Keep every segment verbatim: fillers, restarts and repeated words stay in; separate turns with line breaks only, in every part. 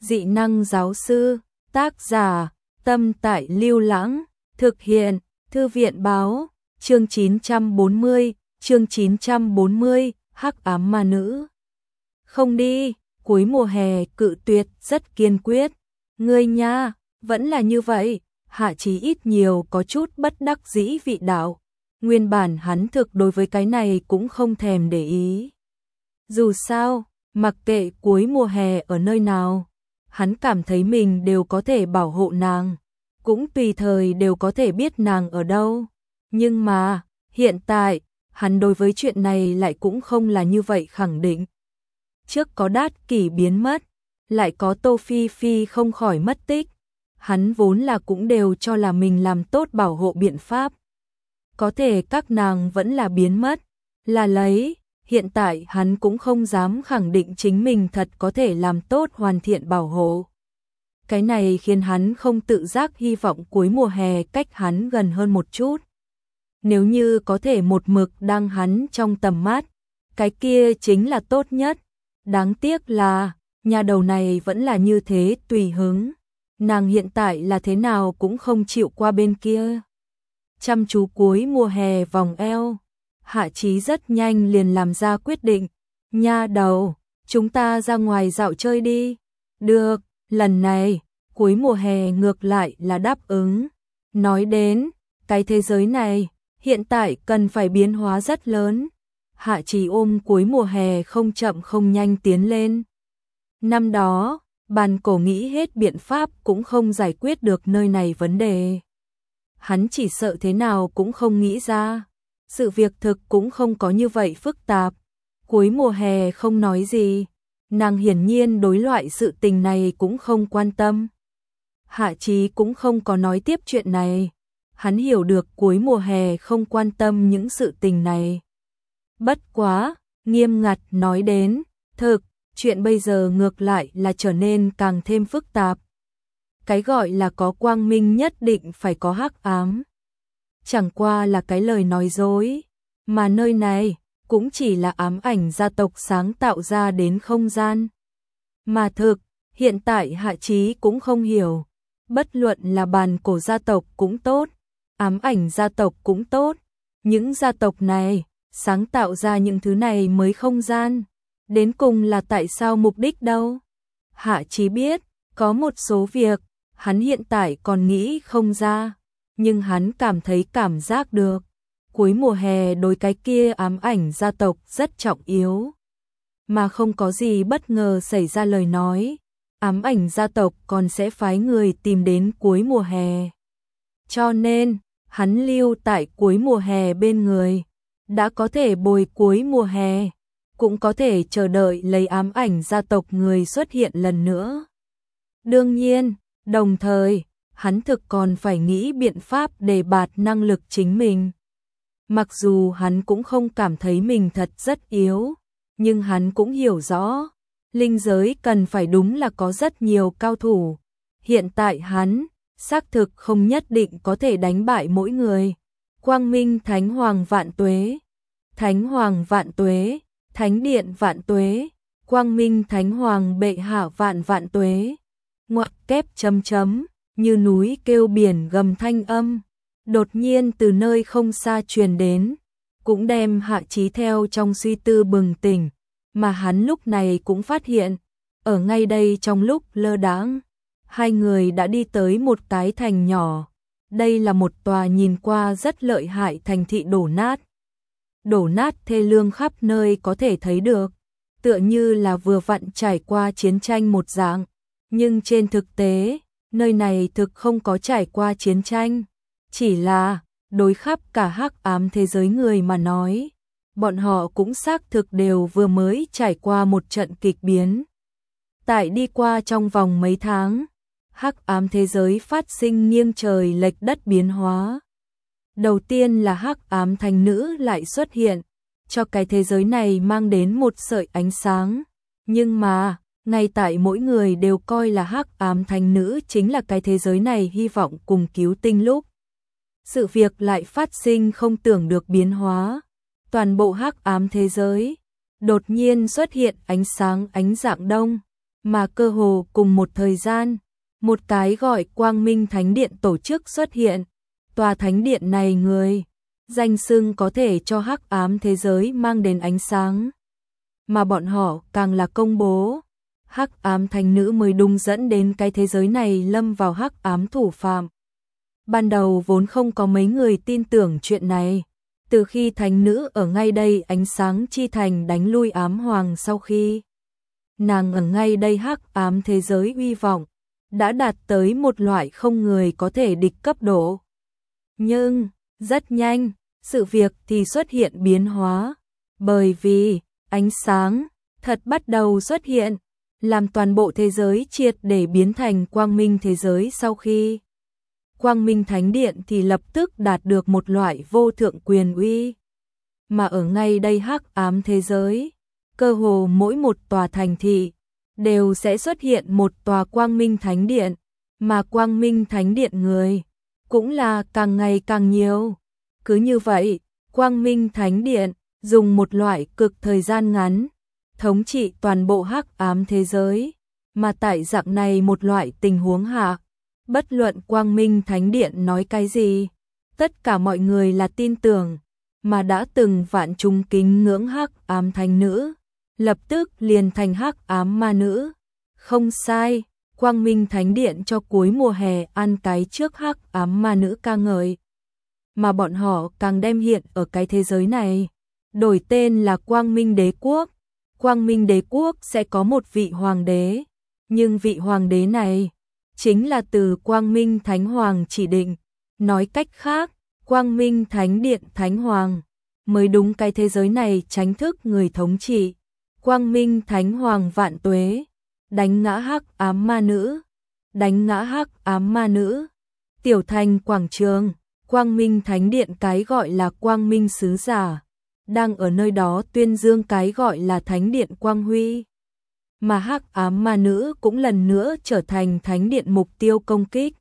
Dị năng giáo sư, tác giả, Tâm Tại Lưu Lãng, thực hiện, Thư viện báo, chương chín trăm bốn mươi, chương chín trăm bốn mươi, Hắc ám ma nữ. Không đi, cuối mùa hè cự tuyệt rất kiên quyết. Ngươi nha, vẫn là như vậy, Hạ Chí ít nhiều có chút bất đắc dĩ vị đạo. Nguyên bản hắn thực đối với cái này cũng không thèm để ý. Dù sao, mặc kệ cuối mùa hè ở nơi nào, hắn cảm thấy mình đều có thể bảo hộ nàng, cũng tùy thời đều có thể biết nàng ở đâu. Nhưng mà, hiện tại, hắn đối với chuyện này lại cũng không là như vậy khẳng định. Trước có Đát Kỷ biến mất, lại có Tô Phi Phi không khỏi mất tích. Hắn vốn là cũng đều cho là mình làm tốt bảo hộ biện pháp. Có thể các nàng vẫn là biến mất, là lấy, hiện tại hắn cũng không dám khẳng định chính mình thật có thể làm tốt hoàn thiện bảo hộ. Cái này khiến hắn không tự giác hy vọng cuối mùa hè cách hắn gần hơn một chút. Nếu như có thể một mực đang hắn trong tầm mắt, cái kia chính là tốt nhất. Đáng tiếc là, nhà đầu này vẫn là như thế tùy hứng. Nàng hiện tại là thế nào cũng không chịu qua bên kia. Chăm chú cuối mùa hè vòng eo, Hạ Chí rất nhanh liền làm ra quyết định. Nha đầu, chúng ta ra ngoài dạo chơi đi. Được, lần này, cuối mùa hè ngược lại là đáp ứng. Nói đến, cái thế giới này, hiện tại cần phải biến hóa rất lớn. Hạ Chí ôm cuối mùa hè không chậm không nhanh tiến lên. Năm đó, Bàn Cổ nghĩ hết biện pháp cũng không giải quyết được nơi này vấn đề. Hắn chỉ sợ thế nào cũng không nghĩ ra. Sự việc thực cũng không có như vậy phức tạp. Cuối mùa hè không nói gì. Nàng hiển nhiên đối loại sự tình này cũng không quan tâm. Hạ Chí cũng không có nói tiếp chuyện này. Hắn hiểu được cuối mùa hè không quan tâm những sự tình này. Bất quá, nghiêm ngặt nói đến, thực, chuyện bây giờ ngược lại là trở nên càng thêm phức tạp. Cái gọi là có quang minh nhất định phải có hắc ám. Chẳng qua là cái lời nói dối, mà nơi này cũng chỉ là ám ảnh gia tộc sáng tạo ra đến không gian. Mà thực, hiện tại Hạ Chí cũng không hiểu, bất luận là Bàn Cổ gia tộc cũng tốt, ám ảnh gia tộc cũng tốt, những gia tộc này sáng tạo ra những thứ này mới không gian, đến cùng là tại sao mục đích đâu? Hạ Chí biết, có một số việc, hắn hiện tại còn nghĩ không ra, nhưng hắn cảm thấy cảm giác được, cuối mùa hè đối cái kia ám ảnh gia tộc rất trọng yếu. Mà không có gì bất ngờ xảy ra lời nói, ám ảnh gia tộc còn sẽ phái người tìm đến cuối mùa hè. Cho nên, hắn lưu tại cuối mùa hè bên người, đã có thể bồi cuối mùa hè, cũng có thể chờ đợi lấy ám ảnh gia tộc người xuất hiện lần nữa. Đương nhiên, đồng thời, hắn thực còn phải nghĩ biện pháp để bạt năng lực chính mình. Mặc dù hắn cũng không cảm thấy mình thật rất yếu, nhưng hắn cũng hiểu rõ, linh giới cần phải đúng là có rất nhiều cao thủ. Hiện tại hắn, xác thực không nhất định có thể đánh bại mỗi người. Quang Minh Thánh Hoàng vạn tuế, Thánh Hoàng vạn tuế, Thánh Điện vạn tuế, Quang Minh Thánh Hoàng bệ hạ vạn vạn tuế. Ngoặc kép chấm chấm, như núi kêu biển gầm thanh âm, đột nhiên từ nơi không xa truyền đến, cũng đem Hạ Chí theo trong suy tư bừng tỉnh, mà hắn lúc này cũng phát hiện, ở ngay đây trong lúc lơ đãng, hai người đã đi tới một cái thành nhỏ. Đây là một tòa nhìn qua rất lợi hại thành thị đổ nát. Đổ nát thê lương khắp nơi có thể thấy được, tựa như là vừa vặn trải qua chiến tranh một dạng, nhưng trên thực tế, nơi này thực không có trải qua chiến tranh, chỉ là đối khắp cả hắc ám thế giới người mà nói, bọn họ cũng xác thực đều vừa mới trải qua một trận kịch biến. Tại đi qua trong vòng mấy tháng, hắc ám thế giới phát sinh nghiêng trời lệch đất biến hóa. Đầu tiên là hắc ám thánh nữ lại xuất hiện, cho cái thế giới này mang đến một sợi ánh sáng, nhưng mà ngay tại mỗi người đều coi là hắc ám thánh nữ chính là cái thế giới này hy vọng cùng cứu tinh lúc, sự việc lại phát sinh không tưởng được biến hóa. Toàn bộ hắc ám thế giới đột nhiên xuất hiện ánh sáng ánh dạng đông, Mà cơ hồ cùng một thời gian, một cái gọi Quang Minh Thánh Điện tổ chức xuất hiện. Tòa thánh điện này người, danh xưng có thể cho hắc ám thế giới mang đến ánh sáng. Mà bọn họ càng là công bố, hắc ám thánh nữ mới đúng dẫn đến cái thế giới này lâm vào hắc ám thủ phạm. Ban đầu vốn không có mấy người tin tưởng chuyện này. Từ khi thánh nữ ở ngay đây ánh sáng chi thành đánh lui ám hoàng sau khi nàng ở ngay đây hắc ám thế giới uy vọng, đã đạt tới một loại không người có thể địch cấp độ. Nhưng, rất nhanh, sự việc thì xuất hiện biến hóa, bởi vì ánh sáng thật bắt đầu xuất hiện, làm toàn bộ thế giới triệt để biến thành quang minh thế giới sau khi Quang Minh Thánh Điện thì lập tức đạt được một loại vô thượng quyền uy. Mà ở ngay đây hắc ám thế giới, cơ hồ mỗi một tòa thành thị đều sẽ xuất hiện một tòa Quang Minh Thánh Điện, mà Quang Minh Thánh Điện người cũng là càng ngày càng nhiều. Cứ như vậy, Quang Minh Thánh Điện dùng một loại cực thời gian ngắn thống trị toàn bộ hắc ám thế giới, mà tại dạng này một loại tình huống hạ, bất luận Quang Minh Thánh Điện nói cái gì, tất cả mọi người là tin tưởng, mà đã từng vạn chúng kính ngưỡng hắc ám thánh nữ, lập tức liền thành hắc ám ma nữ. Không sai, Quang Minh Thánh Điện cho cuối mùa hè ăn cái trước hắc ám ma nữ ca ngợi. Mà bọn họ càng đem hiện ở cái thế giới này, đổi tên là Quang Minh Đế Quốc. Quang Minh Đế Quốc sẽ có một vị hoàng đế, nhưng vị hoàng đế này chính là từ Quang Minh Thánh Hoàng chỉ định. Nói cách khác, Quang Minh Thánh Điện Thánh Hoàng mới đúng cái thế giới này chính thức người thống trị. Quang Minh Thánh Hoàng vạn tuế, đánh ngã hắc ám ma nữ, đánh ngã hắc ám ma nữ. Tiểu thành quảng trường, Quang Minh Thánh Điện cái gọi là Quang Minh sứ giả, đang ở nơi đó tuyên dương cái gọi là Thánh Điện Quang Huy. Mà hắc ám ma nữ cũng lần nữa trở thành Thánh Điện mục tiêu công kích.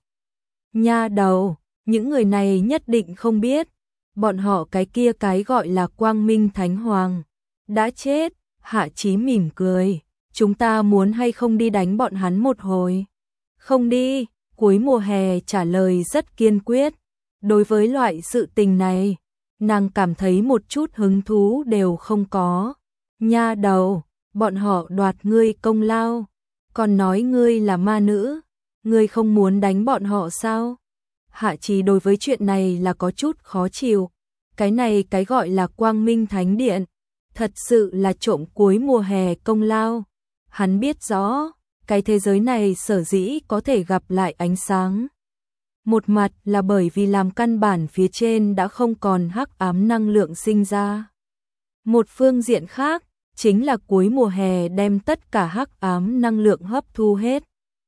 Nha đầu, những người này nhất định không biết, bọn họ cái kia cái gọi là Quang Minh Thánh Hoàng đã chết. Hạ Chí mỉm cười, chúng ta muốn hay không đi đánh bọn hắn một hồi? Không đi, cuối mùa hè trả lời rất kiên quyết. Đối với loại sự tình này, nàng cảm thấy một chút hứng thú đều không có. Nha đầu, bọn họ đoạt ngươi công lao, còn nói ngươi là ma nữ, ngươi không muốn đánh bọn họ sao? Hạ Chí đối với chuyện này là có chút khó chịu. Cái này cái gọi là Quang Minh Thánh Điện, thật sự là trộm cuối mùa hè công lao. Hắn biết rõ, cái thế giới này sở dĩ có thể gặp lại ánh sáng. Một mặt là bởi vì làm căn bản phía trên đã không còn hắc ám năng lượng sinh ra. Một phương diện khác, chính là cuối mùa hè đem tất cả hắc ám năng lượng hấp thu hết.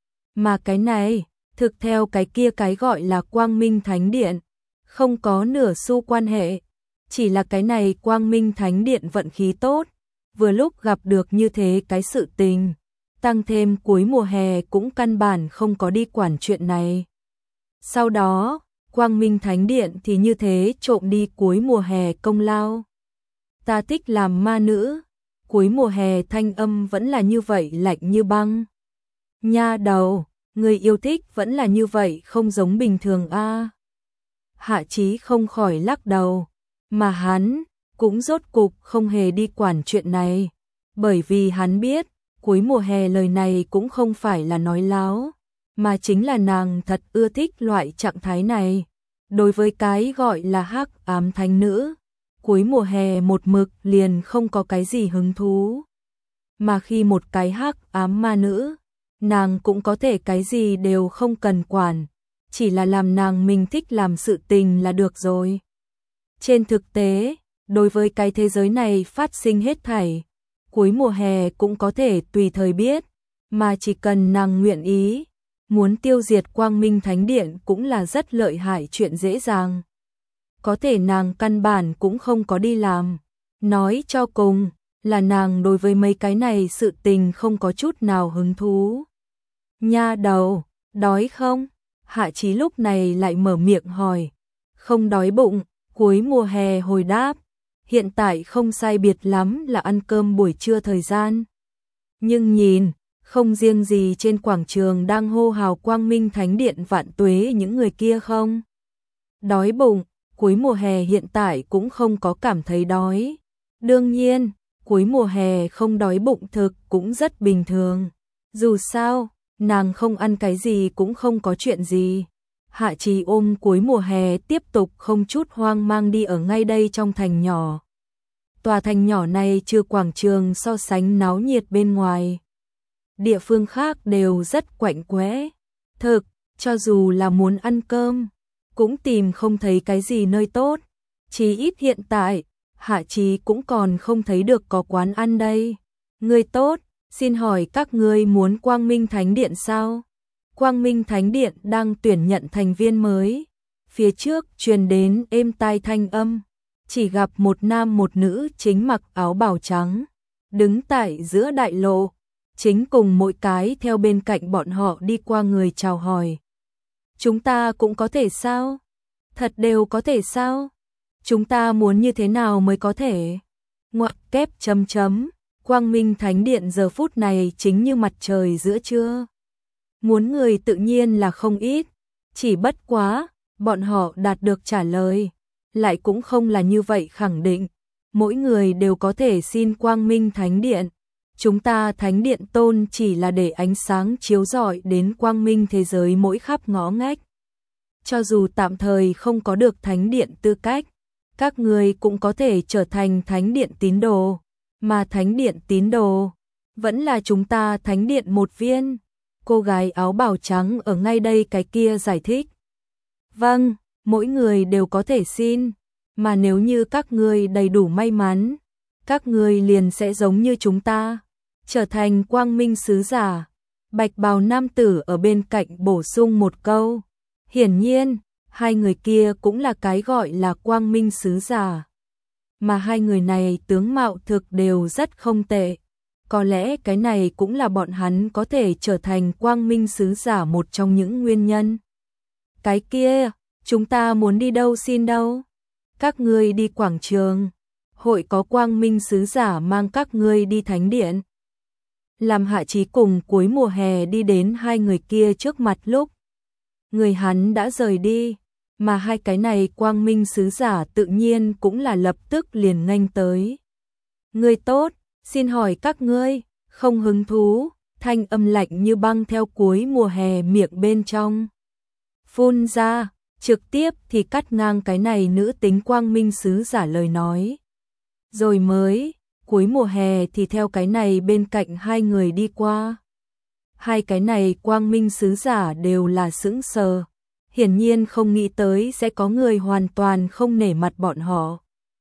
Mà cái này, thực theo cái kia cái gọi là Quang Minh Thánh Điện, không có nửa xu quan hệ. Chỉ là cái này Quang Minh Thánh Điện vận khí tốt, vừa lúc gặp được như thế cái sự tình, tăng thêm cuối mùa hè cũng căn bản không có đi quản chuyện này. Sau đó, Quang Minh Thánh Điện thì như thế trộm đi cuối mùa hè công lao. Ta thích làm ma nữ, cuối mùa hè thanh âm vẫn là như vậy lạnh như băng. Nha đầu, người yêu thích vẫn là như vậy không giống bình thường a. À. Hạ Chí không khỏi lắc đầu. Mà hắn cũng rốt cục không hề đi quản chuyện này, bởi vì hắn biết, cuối mùa hè lời này cũng không phải là nói láo, mà chính là nàng thật ưa thích loại trạng thái này. Đối với cái gọi là hắc ám thánh nữ, cuối mùa hè một mực liền không có cái gì hứng thú. Mà khi một cái hắc ám ma nữ, nàng cũng có thể cái gì đều không cần quản, chỉ là làm nàng mình thích làm sự tình là được rồi. Trên thực tế, đối với cái thế giới này phát sinh hết thảy, cuối mùa hè cũng có thể tùy thời biết, mà chỉ cần nàng nguyện ý, muốn tiêu diệt Quang Minh Thánh Điện cũng là rất lợi hại chuyện dễ dàng. Có thể nàng căn bản cũng không có đi làm, nói cho cùng là nàng đối với mấy cái này sự tình không có chút nào hứng thú. Nha đầu, đói không? Hạ Chí lúc này lại mở miệng hỏi. Không đói bụng. Cuối mùa hè hồi đáp, hiện tại không sai biệt lắm là ăn cơm buổi trưa thời gian. Nhưng nhìn, Không riêng gì trên quảng trường đang hô hào Quang Minh Thánh Điện vạn tuế những người kia không đói bụng, cuối mùa hè hiện tại cũng không có cảm thấy đói. Đương nhiên, cuối mùa hè không đói bụng thực cũng rất bình thường. Dù sao, nàng không ăn cái gì cũng không có chuyện gì. Hạ Trì ôm cuối mùa hè tiếp tục không chút hoang mang đi ở ngay đây trong thành nhỏ. Tòa thành nhỏ này trừ quảng trường so sánh náo nhiệt bên ngoài. Địa phương khác đều rất quạnh quẽ. Thực, cho dù là muốn ăn cơm, cũng tìm không thấy cái gì nơi tốt. Chỉ ít hiện tại, Hạ Trì cũng còn không thấy được có quán ăn đây. Người tốt, xin hỏi các ngươi muốn Quang Minh Thánh Điện sao? Quang Minh Thánh Điện đang tuyển nhận thành viên mới. Phía trước truyền đến êm tai thanh âm, chỉ gặp một nam một nữ chính mặc áo bào trắng, đứng tại giữa đại lộ, chính cùng mỗi cái theo bên cạnh bọn họ đi qua người chào hỏi. Chúng ta cũng có thể sao? Thật đều có thể sao? Chúng ta muốn như thế nào mới có thể? Ngoặc kép chấm chấm, Quang Minh Thánh Điện giờ phút này chính như mặt trời giữa trưa. Muốn người tự nhiên là không ít, chỉ bất quá, bọn họ đạt được trả lời, lại cũng không là như vậy khẳng định. Mỗi người đều có thể xin Quang Minh Thánh Điện. Chúng ta Thánh Điện tôn chỉ là để ánh sáng chiếu rọi đến quang minh thế giới mỗi khắp ngõ ngách. Cho dù tạm thời không có được Thánh Điện tư cách, các người cũng có thể trở thành Thánh Điện tín đồ, mà Thánh Điện tín đồ vẫn là chúng ta Thánh Điện một viên. Cô gái áo bào trắng ở ngay đây cái kia giải thích. Vâng, mỗi người đều có thể xin, mà nếu như các người đầy đủ may mắn, các người liền sẽ giống như chúng ta, trở thành quang minh sứ giả. Bạch bào nam tử ở bên cạnh bổ sung một câu. Hiển nhiên, hai người kia cũng là cái gọi là quang minh sứ giả. Mà hai người này tướng mạo thực đều rất không tệ. Có lẽ cái này cũng là bọn hắn có thể trở thành quang minh sứ giả một trong những nguyên nhân. Cái kia, chúng ta muốn đi đâu xin đâu? Các ngươi đi quảng trường, hội có quang minh sứ giả mang các ngươi đi Thánh Điện. Làm Hạ Chí cùng cuối mùa hè đi đến hai người kia trước mặt lúc người hắn đã rời đi, mà hai cái này quang minh sứ giả tự nhiên cũng là lập tức liền nghênh tới. Người tốt, xin hỏi các ngươi, không hứng thú, thanh âm lạnh như băng theo cuối mùa hè miệng bên trong phun ra, trực tiếp thì cắt ngang cái này nữ tính quang minh sứ giả lời nói. Rồi mới, cuối mùa hè thì theo cái này bên cạnh hai người đi qua. Hai cái này quang minh sứ giả đều là sững sờ, hiển nhiên không nghĩ tới sẽ có người hoàn toàn không nể mặt bọn họ.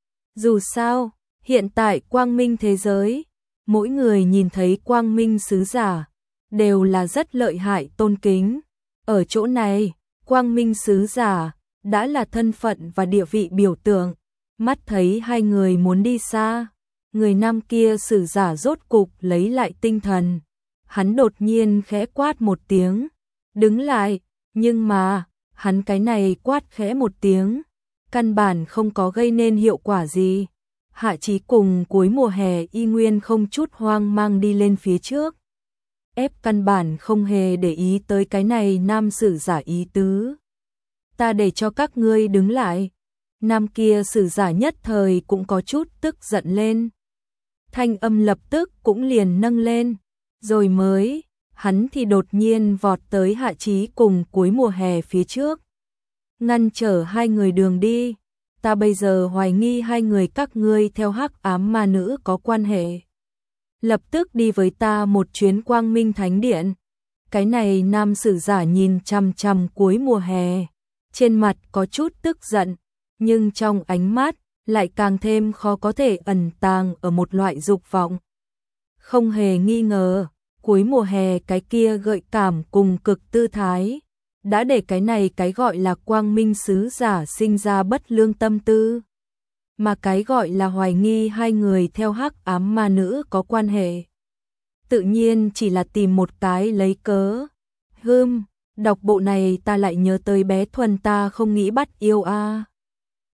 Dù sao, hiện tại quang minh thế giới, mỗi người nhìn thấy quang minh sứ giả, đều là rất lợi hại tôn kính. Ở chỗ này, quang minh sứ giả đã là thân phận và địa vị biểu tượng. Mắt thấy hai người muốn đi xa, người nam kia sử giả rốt cục lấy lại tinh thần. Hắn đột nhiên khẽ quát một tiếng, đứng lại, nhưng mà, hắn cái này quát khẽ một tiếng, căn bản không có gây nên hiệu quả gì. Hạ Chí cùng cuối mùa hè y nguyên không chút hoang mang đi lên phía trước. Ép căn bản không hề để ý tới cái này nam sử giả ý tứ. Ta để cho các ngươi đứng lại. Nam kia sử giả nhất thời cũng có chút tức giận lên. Thanh âm lập tức cũng liền nâng lên. Rồi mới, hắn thì đột nhiên vọt tới Hạ Chí cùng cuối mùa hè phía trước. Ngăn trở hai người đường đi. Ta bây giờ hoài nghi hai người các ngươi theo hắc ám ma nữ có quan hệ. Lập tức đi với ta một chuyến quang minh thánh điện. Cái này nam sử giả nhìn chằm chằm cuối mùa hè. Trên mặt có chút tức giận, nhưng trong ánh mắt lại càng thêm khó có thể ẩn tàng ở một loại dục vọng. Không hề nghi ngờ, cuối mùa hè cái kia gợi cảm cùng cực tư thái, đã để cái này cái gọi là quang minh sứ giả sinh ra bất lương tâm tư. Mà cái gọi là hoài nghi hai người theo hắc ám ma nữ có quan hệ, tự nhiên chỉ là tìm một cái lấy cớ. Hừm, đọc bộ này ta lại nhớ tới bé Thuần ta không nghĩ bắt yêu a. À.